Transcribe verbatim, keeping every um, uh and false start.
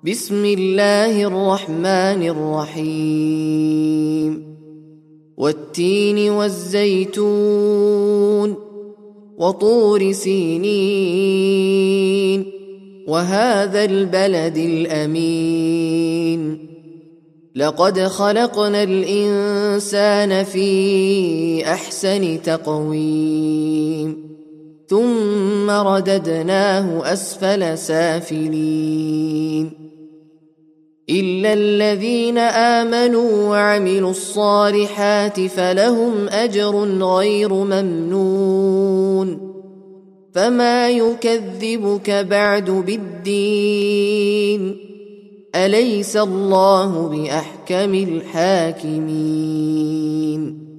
بسم الله الرحمن الرحيم والتين والزيتون وطور سينين وهذا البلد الأمين لقد خلقنا الإنسان في أحسن تقويم ثم رددناه أسفل سافلين إلا الذين آمنوا وعملوا الصالحات فلهم أجر غير ممنون فما يكذبك بعد بالدين أليس الله بأحكم الحاكمين